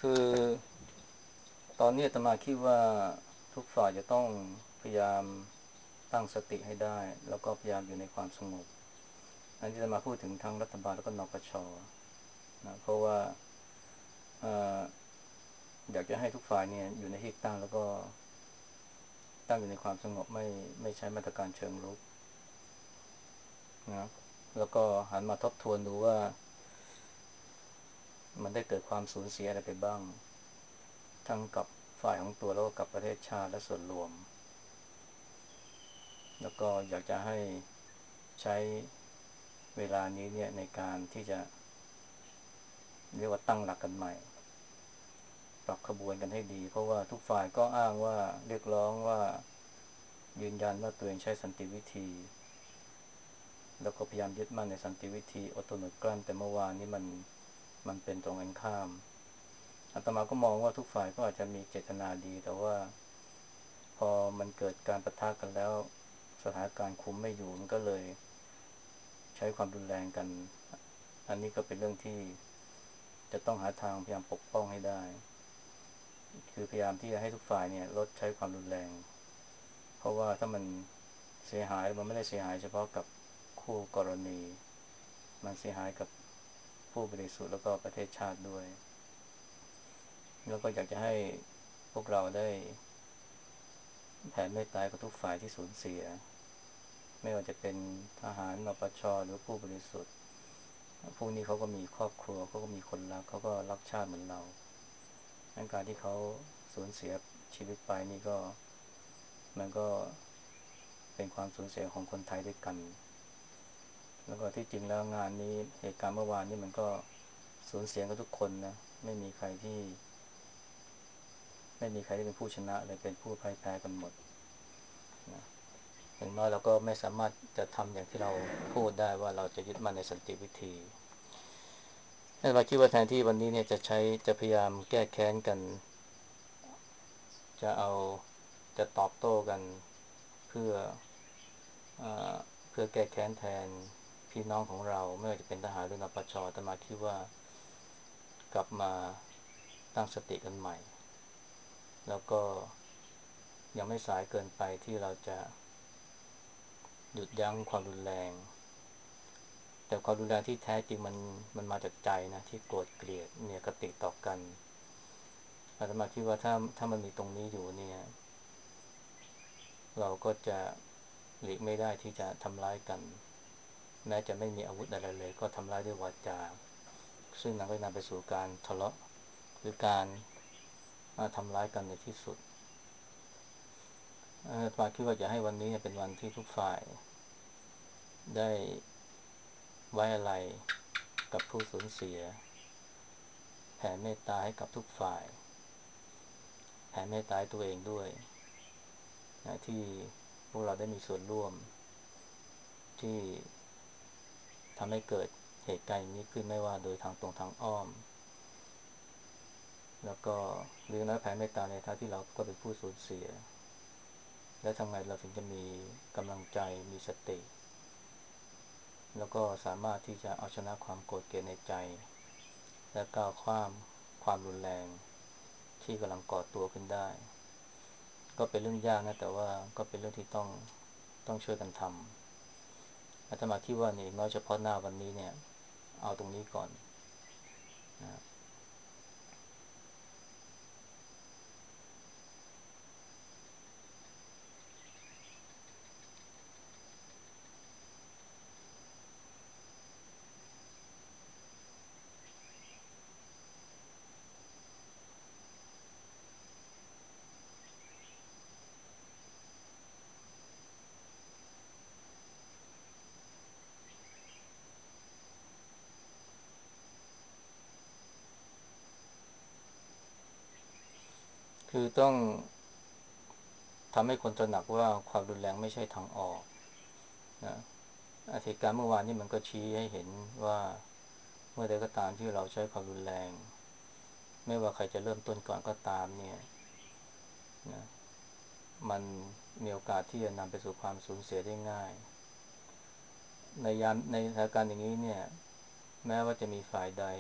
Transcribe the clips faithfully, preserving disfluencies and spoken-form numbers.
คือตอนนี้อาตมาคิดว่าทุกฝ่ายจะต้องพยายามตั้งสติให้ได้แล้วก็พยายามอยู่ในความสงบอันนี้จะมาพูดถึงทั้งรัฐบาลแล้วก็นปชนะเพราะว่าเอ่ออยากจะให้ทุกฝ่ายเนี่ยอยู่ในที่ตั้งแล้วก็ตั้งอยู่ในความสงบไม่ไม่ใช้มาตรการเชิงรุกนะแล้วก็หันมาทบทวนดูว่ามันได้เกิดความสูญเสียอะไรไปบ้างทั้งกับฝ่ายของตัวแล้วก็กับประเทศชาติและส่วนรวม แล้วก็อยากจะให้ใช้เวลานี้เนี่ยในการที่จะเรียกว่าตั้งหลักกันใหม่ปรับขบวนกันให้ดีเพราะว่าทุกฝ่ายก็อ้างว่าเรียกร้องว่ายืนยันว่าตัวเองใช้สันติวิธีแล้วก็พยายามยึดมั่นในสันติวิธีอดทนอดกลั้นแต่เมื่อวานนี้มันมันเป็นตรงกันข้ามอาตมาก็มองว่าทุกฝ่ายก็อาจจะมีเจตนาดีแต่ว่าพอมันเกิดการปะทะกันแล้วสถานการณ์คุมไม่อยู่มันก็เลยใช้ความรุนแรงกันอันนี้ก็เป็นเรื่องที่จะต้องหาทางพยายามปกป้องให้ได้คือพยายามที่จะให้ทุกฝ่ายเนี่ยลดใช้ความรุนแรงเพราะว่าถ้ามันเสียหายมันไม่ได้เสียหายเฉพาะกับคู่กรณีมันเสียหายกับผู้บริสุทธิ์แล้วก็ประเทศชาติด้วยแล้วก็อยากจะให้พวกเราได้แผ่เมตตากับทุกฝ่ายที่สูญเสียไม่ว่าจะเป็นทหารนปชหรือผู้บริสุทธิ์พวกนี้เขาก็มีครอบครัวเขาก็มีคนรักเขาก็รักชาติเหมือนเราดังการที่เขาสูญเสียชีวิตไปนี่ก็มันก็เป็นความสูญเสียของคนไทยด้วยกันแล้วก็ที่จริงแล้วงานนี้เหตุการณ์เมื่อวานนี้มันก็สูญเสียกันทุกคนนะไม่มีใครที่ไม่มีใครที่เป็นผู้ชนะเลยเป็นผู้พ่ายแพ้กันหมดนะอย่างน้อยเราก็ไม่สามารถจะทำอย่างที่เราพูดได้ว่าเราจะยึดมั่นในสันติวิธีแต่เราคิดว่าแทนที่วันนี้เนี่ยจะใช้จะพยายามแก้แค้นกันจะเอาจะตอบโต้กันเพื่อเอ่อเพื่อแก้แค้นแทนพี่น้องของเราไม่ว่าจะเป็นทหารหรือนปชแต่มาคิดว่ากลับมาตั้งสติกันใหม่แล้วก็ยังไม่สายเกินไปที่เราจะหยุดยั้งความรุนแรงแต่ความรุนแรงที่แท้จริงมันมันมาจากใจนะที่โกรธเกลียดเนี่ยกติต่อกันอาตมาคิดว่าถ้าถ้ามันมีตรงนี้อยู่เนี่ยเราก็จะหลีกไม่ได้ที่จะทำร้ายกันแม้จะไม่มีอาวุธอะไรเลยก็ทำร้ายด้วยวาจาซึ่งนำไปนำไปสู่การทะเลาะหรือการทำร้ายกันในที่สุดอาตมาคิดว่าจะให้วันนี้เป็นวันที่ทุกฝ่ายได้ไว้อะไรกับผู้สูญเสียแผ่เมตตาให้กับทุกฝ่ายแผ่เมตตาให้ตัวเองด้วยนะที่พวกเราได้มีส่วนร่วมที่ทำให้เกิดเหตุการณ์นี้ขึ้นไม่ว่าโดยทางตรงทางอ้อมแล้วก็หรือน้อยแผ่เมตตาในท่าที่เราก็เป็นผู้สูญเสียและทำไงเราถึงจะมีกำลังใจมีสติแล้วก็สามารถที่จะเอาชนะความโกรธเกลียดในใจและก้าวข้ามความรุนแรงที่กำลังก่อตัวขึ้นได้ก็เป็นเรื่องยากนะแต่ว่าก็เป็นเรื่องที่ต้องต้องช่วยกันทำอาตมาคิดว่านี่น้อยเฉพาะหน้าวันนี้เนี่ยเอาตรงนี้ก่อนนะ คือต้องทำให้คนตระหนักว่าความรุนแรงไม่ใช่ทางออกนะเหตุการณ์เมื่อวานนี้มันก็ชี้ให้เห็นว่าเมื่อใดก็ตามที่เราใช้ความรุนแรงไม่ว่าใครจะเริ่มต้นก่อนก็ตามเนี่ยนะมันมีโอกาสที่จะนำไปสู่ความสูญเสียได้ง่ายในยามในสถานการณ์อย่างนี้เนี่ยแม้ว่าจะมีฝ่ายใด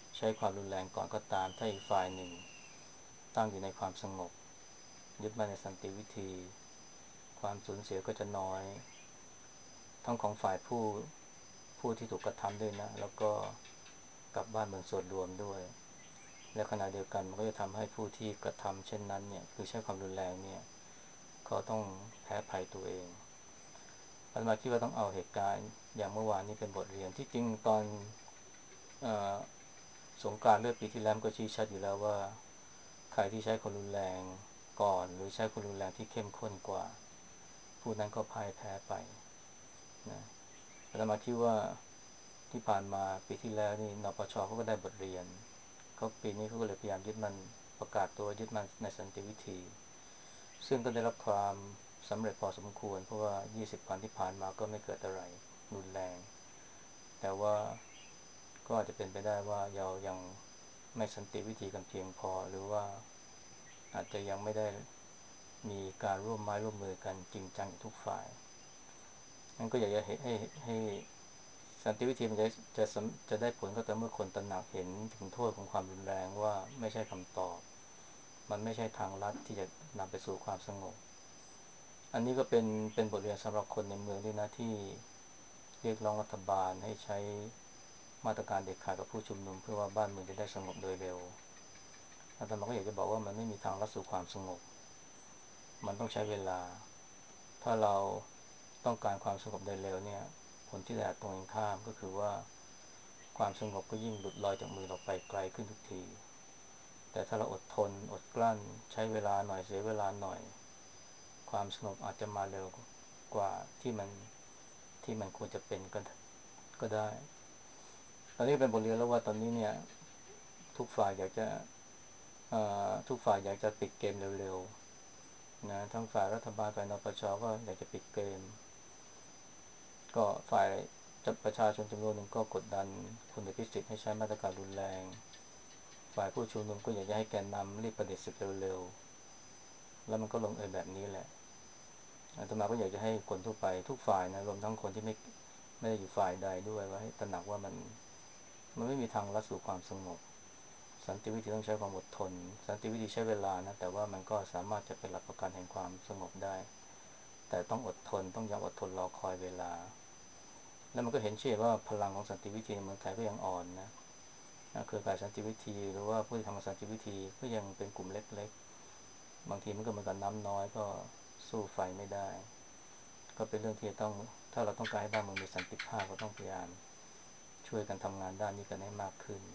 ใช้ความรุนแรงก่อนก็ตามถ้าอีกฝ่ายหนึ่งตั้งอยู่ในความสงบยึดมั่นในสันติวิธีความสูญเสียก็จะน้อยทั้งของฝ่ายผู้ผู้ที่ถูกกระทำด้วยนะแล้วก็กับบ้านเมืองส่วนรวมด้วยและขณะเดียวกันมันก็จะทำให้ผู้ที่กระทำเช่นนั้นเนี่ยคือใช้ความรุนแรงเนี่ยเขาต้องแพ้ภัยตัวเองอาตมาคิดว่าต้องเอาเหตุการณ์อย่างเมื่อวานนี้เป็นบทเรียนที่จริงตอนเอ่อสงกรานต์เมื่อปีที่แล้วก็ชี้ชัดอยู่แล้วว่าใครที่ใช้ความรุนแรงก่อนหรือใช้ความรุนแรงที่เข้มข้นกว่าผู้นั้นก็พ่ายแพ้ไปนะอาตมาคิดว่าที่ผ่านมาปีที่แล้วนี่นปชเขาก็ได้บทเรียนเขาปีนี้เขาก็เลยพยายามยึดมันประกาศตัวยึดมันในสันติวิธีซึ่งก็ได้รับความสำเร็จพอสมควรเพราะว่ายี่สิบวันที่ผ่านมาก็ไม่เกิดอะไรรุนแรงแต่ว่าก็อาจจะเป็นไปได้ว่าเรายังไม่สันติวิธีกันเพียงพอหรือว่าอาจจะยังไม่ได้มีการร่วมไม้ร่วมมือกันจริงจังทุกฝ่ายนั่นก็อยากจะให้ให้ให้สันติวิธีมันจะจะจะได้ผลก็ต่อเมื่อคนตระหนักเห็นถึงโทษของความรุนแรงว่าไม่ใช่คำตอบมันไม่ใช่ทางลัดที่จะนำไปสู่ความสงบอันนี้ก็เป็นเป็นบทเรียนสำหรับคนในเมืองด้วยนะที่เรียกร้องรัฐบาลให้ใช้มาตรการเด็ดขาดกับผู้ชุมนุมเพื่อว่าบ้านเมืองจะได้สงบโดยเร็วอาตมาก็อยากจะบอกว่ามันไม่มีทางลัดสู่ความสงบมันต้องใช้เวลาถ้าเราต้องการความสงบโดยเร็วเนี่ยผลที่ได้ตรงกันข้ามก็คือว่าความสงบก็ยิ่งหลุดลอยจากมือเราไปไกลขึ้นทุกทีแต่ถ้าเราอดทนอดกลั้นใช้เวลาหน่อยเสียเวลาหน่อยความสงบอาจจะมาเร็วกว่าที่มันที่มันควรจะเป็นก็ก็ได้ตอนนี้เป็นบทเรียนแล้วว่าตอนนี้เนี่ยทุกฝ่ายอยากจะทุกฝ่ายอยากจะปิดเกมเร็วๆนะทั้งฝ่ายรัฐบาลฝ่ายนปชก็อยากจะปิดเกมก็ฝ่ายจับประชาชนจำนวนหนึ่งก็กดดันคุณอภิสิทธิ์ให้ใช้มาตรการรุนแรงฝ่ายผู้ชุมนุมก็อยากจะให้แกนนำรีบประเด็จศึกเร็วๆแล้วมันก็ลงเอยแบบนี้แหละอาตมาก็อยากจะให้คนทั่วไปทุกฝ่ายนะรวมทั้งคนที่ไม่ไม่ได้อยู่ฝ่ายใดด้วยว่าให้ตระหนักว่ามันมันไม่มีทางลัดสู่ความสงบสันติวิธีต้องใช้ความอดทนสันติวิธีใช้เวลานะแต่ว่ามันก็สามารถจะเป็นหลักประกันแห่งความสงบได้แต่ต้องอดทนต้องยอมอดทนรอคอยเวลาแล้วมันก็เห็นเชื่อว่าพลังของสันติวิธีในเมืองไทยก็ยังอ่อนนะเครือข่ายสันติวิธีหรือว่าผู้ที่ทำสันติวิธีก็ยังเป็นกลุ่มเล็กๆบางทีมันก็เหมือนกับน้ำน้อยก็สู้ไฟไม่ได้ก็เป็นเรื่องที่ต้องถ้าเราต้องการให้บ้านเมืองมีสันติภาพก็ต้องพยายามช่วยกันทำงานด้านนี้กันให้มากขึ้น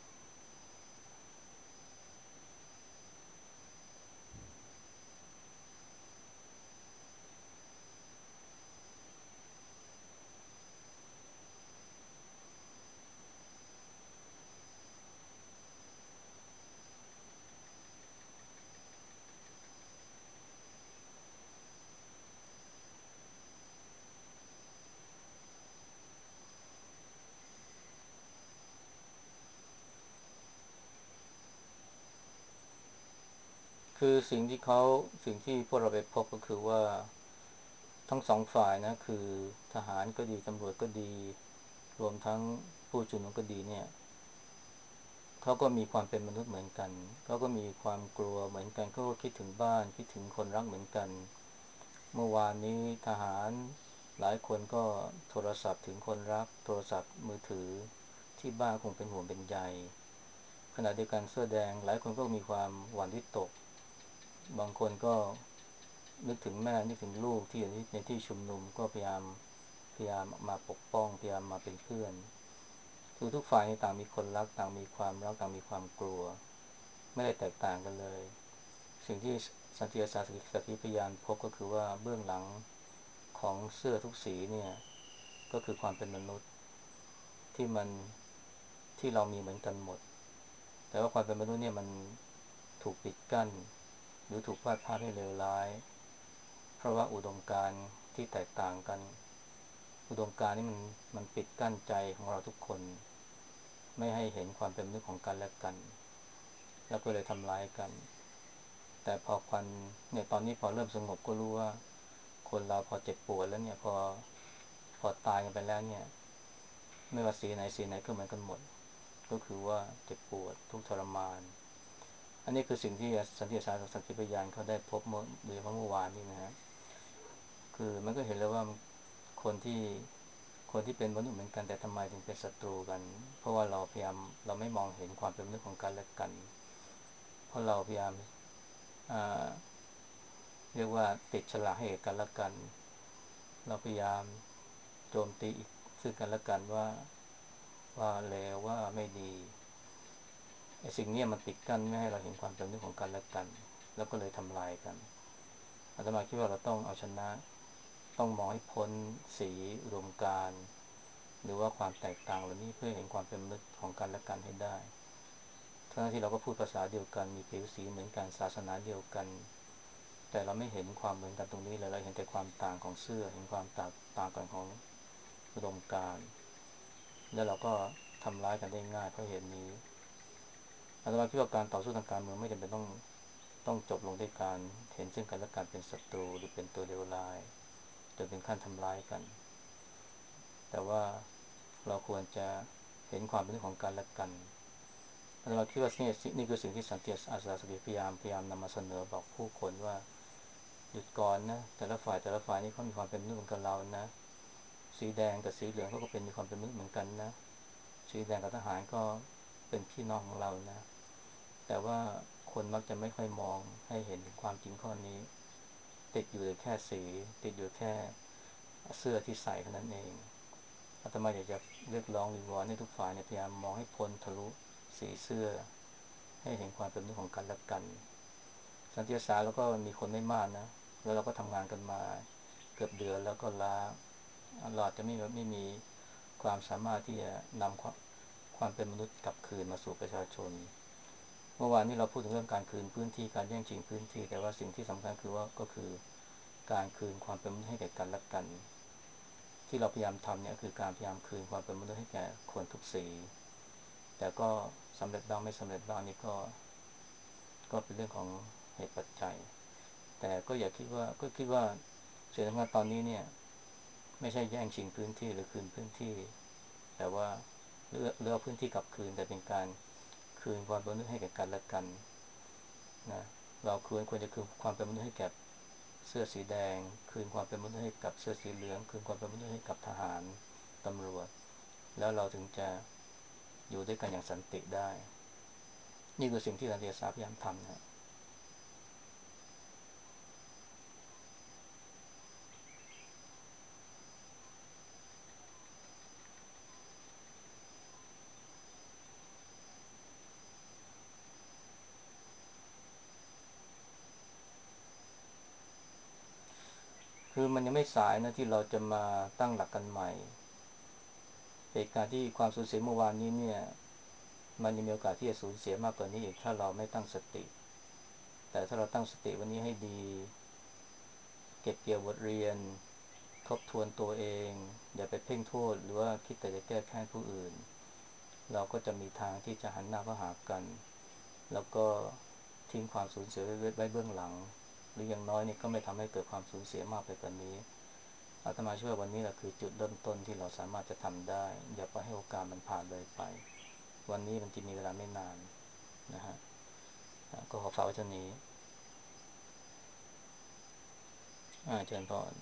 คือสิ่งที่เขาสิ่งที่พวกเราไปพบก็คือว่าทั้งสองฝ่ายนะคือทหารก็ดีตำรวจก็ดีรวมทั้งผู้ชุมนุมก็ดีเนี่ยเขาก็มีความเป็นมนุษย์เหมือนกันเขาก็มีความกลัวเหมือนกันเขาก็คิดถึงบ้านคิดถึงคนรักเหมือนกันเมื่อวานนี้ทหารหลายคนก็โทรศัพท์ถึงคนรักโทรศัพท์มือถือที่บ้านคงเป็นห่วงเป็นใยขณะเดียวกันเสื้อแดงหลายคนก็มีความหวั่นวิตกบางคนก็นึกถึงแม่นึกถึงลูกที่อยู่ในที่ชุมนุมก็พยายามพยายามมาปกป้องพยายามมาเป็นเพื่อนคือทุกฝ่ายต่างมีคนรักต่างมีความรักต่างมีความกลัวไม่ได้แตกต่างกันเลยสิ่งที่สันติอาสาสกีพยานพบก็คือว่าเบื้องหลังของเสื้อทุกสีเนี่ยก็คือความเป็นมนุษย์ที่มันที่เรามีเหมือนกันหมดแต่ว่าความเป็นมนุษย์เนี่ยมันถูกปิดกั้นหรือถูกวาดภาพให้เลวร้ายเพราะว่าอุดมการณ์ที่แตกต่างกันอุดมการณ์นี่มันมันปิดกั้นใจของเราทุกคนไม่ให้เห็นความเป็นมนุษย์ของกันและกันแล้วก็เลยทำร้ายกันแต่พอควันเนี่ยตอนนี้พอเริ่มสงบก็รู้ว่าคนเราพอเจ็บปวดแล้วเนี่ยพอพอตายกันไปแล้วเนี่ยไม่ว่าสีไหนสีไหนก็เหมือนกันหมดก็คือว่าเจ็บปวดทุกข์ทรมานอันนี้คือสิ่งที่สันติศาสตร์สังคมพยานเขาได้พบเมื่อโดยเฉพาะเมื่อวานนี้นะฮะคือมันก็เห็นแล้วว่าคนที่คนที่เป็นมนุษย์เหมือนกันแต่ทำไมถึงเป็นศัตรูกันเพราะว่าเราพยายามเราไม่มองเห็นความเป็นมนุษย์ของกันและกันเพราะเราพยายามอ่าเรียกว่าติดฉลาดให้กันและกันเราพยายามโจมตีอีกซึ่งกันและกันว่าว่าเลวว่าไม่ดีไอ้สิ่งนี้มันปิดกั้นไม่ให้เราเห็นความเป็นมนุษย์ของกันและกันแล้วก็เลยทำลายกันอาตมาคิดว่าเราต้องเอาชนะต้องมองให้พ้นสีอุดมการณ์หรือว่าความแตกต่างเหล่านี้เพื่อเห็นความเป็นมนุษย์ของกันและกันให้ได้ทั้งที่เราก็พูดภาษาเดียวกันมีผิวสีเหมือนกันศาสนาเดียวกันแต่เราไม่เห็นความเหมือนกันตรงนี้เลยเราเห็นแต่ความต่างของเสื้อเห็นความต่างต่างกันของอุดมการณ์แล้วเราก็ทำร้ายกันได้ง่ายเพราะเหตุนี้อาตมาคิดว่าการต่อสู้ทางการเมืองไม่จำเป็นต้องต้องจบลงด้วยการเห็นซึ่งกันและกันเป็นศัตรูหรือเป็นตัวเลวร้ายจนถึงขั้นทำร้ายกันแต่ว่าเราควรจะเห็นความเป็นเรื่องของกันและกันเราคิดว่านี่นี่คือสิ่งที่สันติอาสาสมัครพยายามพยายามนำมาเสนอบอกผู้คนว่าหยุดก่อนนะแต่ละฝ่ายแต่ละฝ่ายนี่เขามีความเป็นมนุษย์เหมือนกับเรานะสีแดงกับสีเหลืองเขาก็เป็นมีความเป็นมนุษย์เหมือนกันนะสีแดงกับทหารก็เป็นพี่น้องของเรานะแต่ว่าคนมักจะไม่ค่อยมองให้เห็นถึงความจริงข้อนี้ติดอยู่แค่สีติดอยู่แค่เสื้อที่ใส่เท่านั้นเองอาตมาอยากจะเรียกร้องวิงวอนให้ทุกฝ่ายเนี่ยพยายามมองให้พ้นทะลุสีเสื้อให้เห็นความเป็นมนุษย์ของกันและกันสันติศาสตร์แล้วก็มีคนไม่มากนะแล้วเราก็ทำงานกันมาเกือบเดือนแล้วก็ล้าเราอาจจะไม่ไม่มีความสามารถที่จะนำความความเป็นมนุษย์กลับคืนมาสู่ประชาชนเมื่อวานนี้เราพูดถึงเรื่องการคืนพื้นที่การแย่งชิงพื้นที่แต่ว่าสิ่งที่สำคัญคือว่าก็คือการคืนความเป็นมนุษย์ให้แก่กันและกันที่เราพยายามทำเนี่ยคือการพยายามคืนความเป็นมนุษย์ให้แก่คนทุกสีแต่ก็สำเร็จบ้างไม่สำเร็จบ้างนี่ก็ก็เป็นเรื่องของเหตุปัจจัยแต่ก็อย่าคิดว่าก็คิดว่าสิ่งสำคัญตอนนี้เนี่ยไม่ใช่แย่งชิงพื้นที่หรือคืนพื้นที่แต่ว่าเลือกเลือกพื้นที่กลับคืนแต่เป็นการคืนความเป็นมนุษย์ให้แก่กันและกันนะเราควรควรจะคืนความเป็นมนุษย์ให้แก่เสื้อสีแดงคืนความเป็นมนุษย์ให้กับเสื้อสีเหลืองคืนความเป็นมนุษย์ให้กับทหารตำรวจแล้วเราถึงจะอยู่ด้วยกันอย่างสันติได้นี่คือสิ่งที่สันติศาสตร์พยายามทำนะคือมันยังไม่สายนะที่เราจะมาตั้งหลักกันใหม่เหตุการณ์ที่ความสูญเสียเมื่อวานนี้เนี่ยมันยังมีโอกาสที่จะสูญเสียมากกว่านี้อีกถ้าเราไม่ตั้งสติแต่ถ้าเราตั้งสติวันนี้ให้ดีเก็บเกี่ยวบทเรียนทบทวนตัวเองอย่าไปเพ่งโทษหรือว่าคิดแต่จะแก้แค้นผู้อื่นเราก็จะมีทางที่จะหันหน้าเข้าหากันแล้วก็ทิ้งความสูญเสียไว้ไว้เบื้องหลังหรืออย่างน้อยนี่ก็ไม่ทำให้เกิดความสูญเสียมากไปกว่านี้อาตมาเชื่อวันนี้แหละคือจุดเริ่มต้นที่เราสามารถจะทำได้อย่าปล่อยให้โอกาสมันผ่านเลยไปวันนี้มันจะมีเวลาไม่นานนะฮะก็ขอฝากไว้เท่านี้อ่าเชิญพร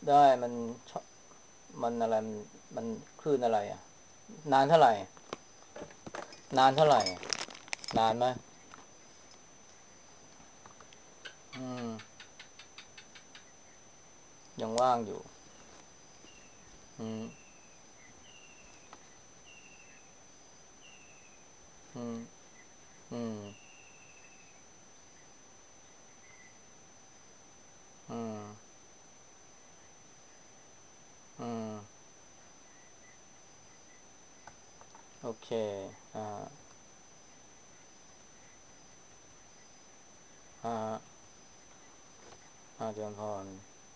ได้มันมันอะไรมันมันคลื่นอะไรอ่ะนานเท่าไหร่นานเท่าไหร่นานไหมอืมยังว่างอยู่อืมอืมอืมอืมอืมโอเคอ่าอ่าอ่าเจริญพร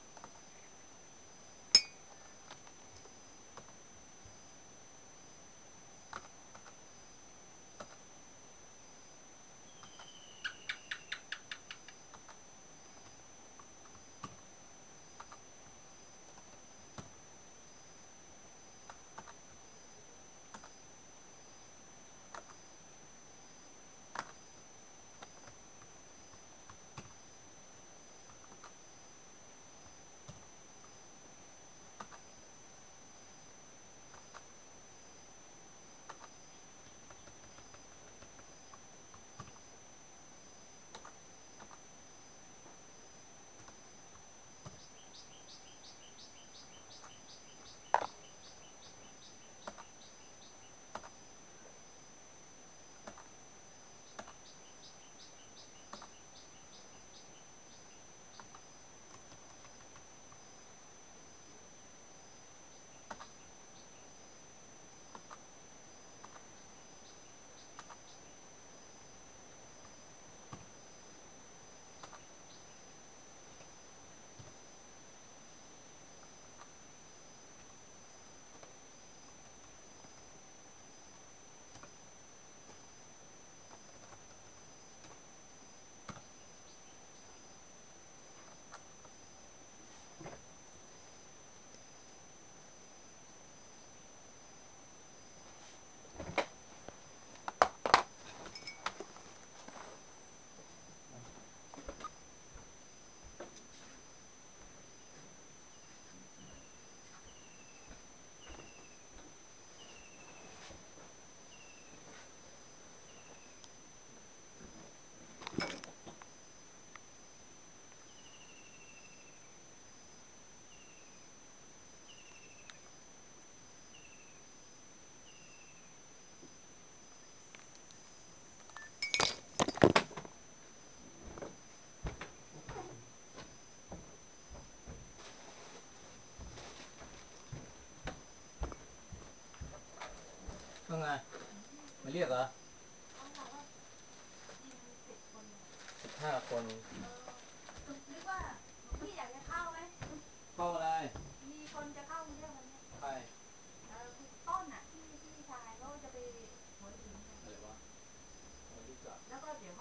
ว่าไงมาเรียกเหรอเขาบอกว่าทีมสิบคนสิบห้าคนเออนึกว่าหลวงพี่อยากจะเข้าไหมเข้าอะไรมีคนจะเข้ากรุงเทพวันเนี้ยใครเออคุณต้นอ่ะพี่พี่ชายเขาจะไปหัวหินกันอะไรวะไม่รู้จักแล้วก็เดี๋ยว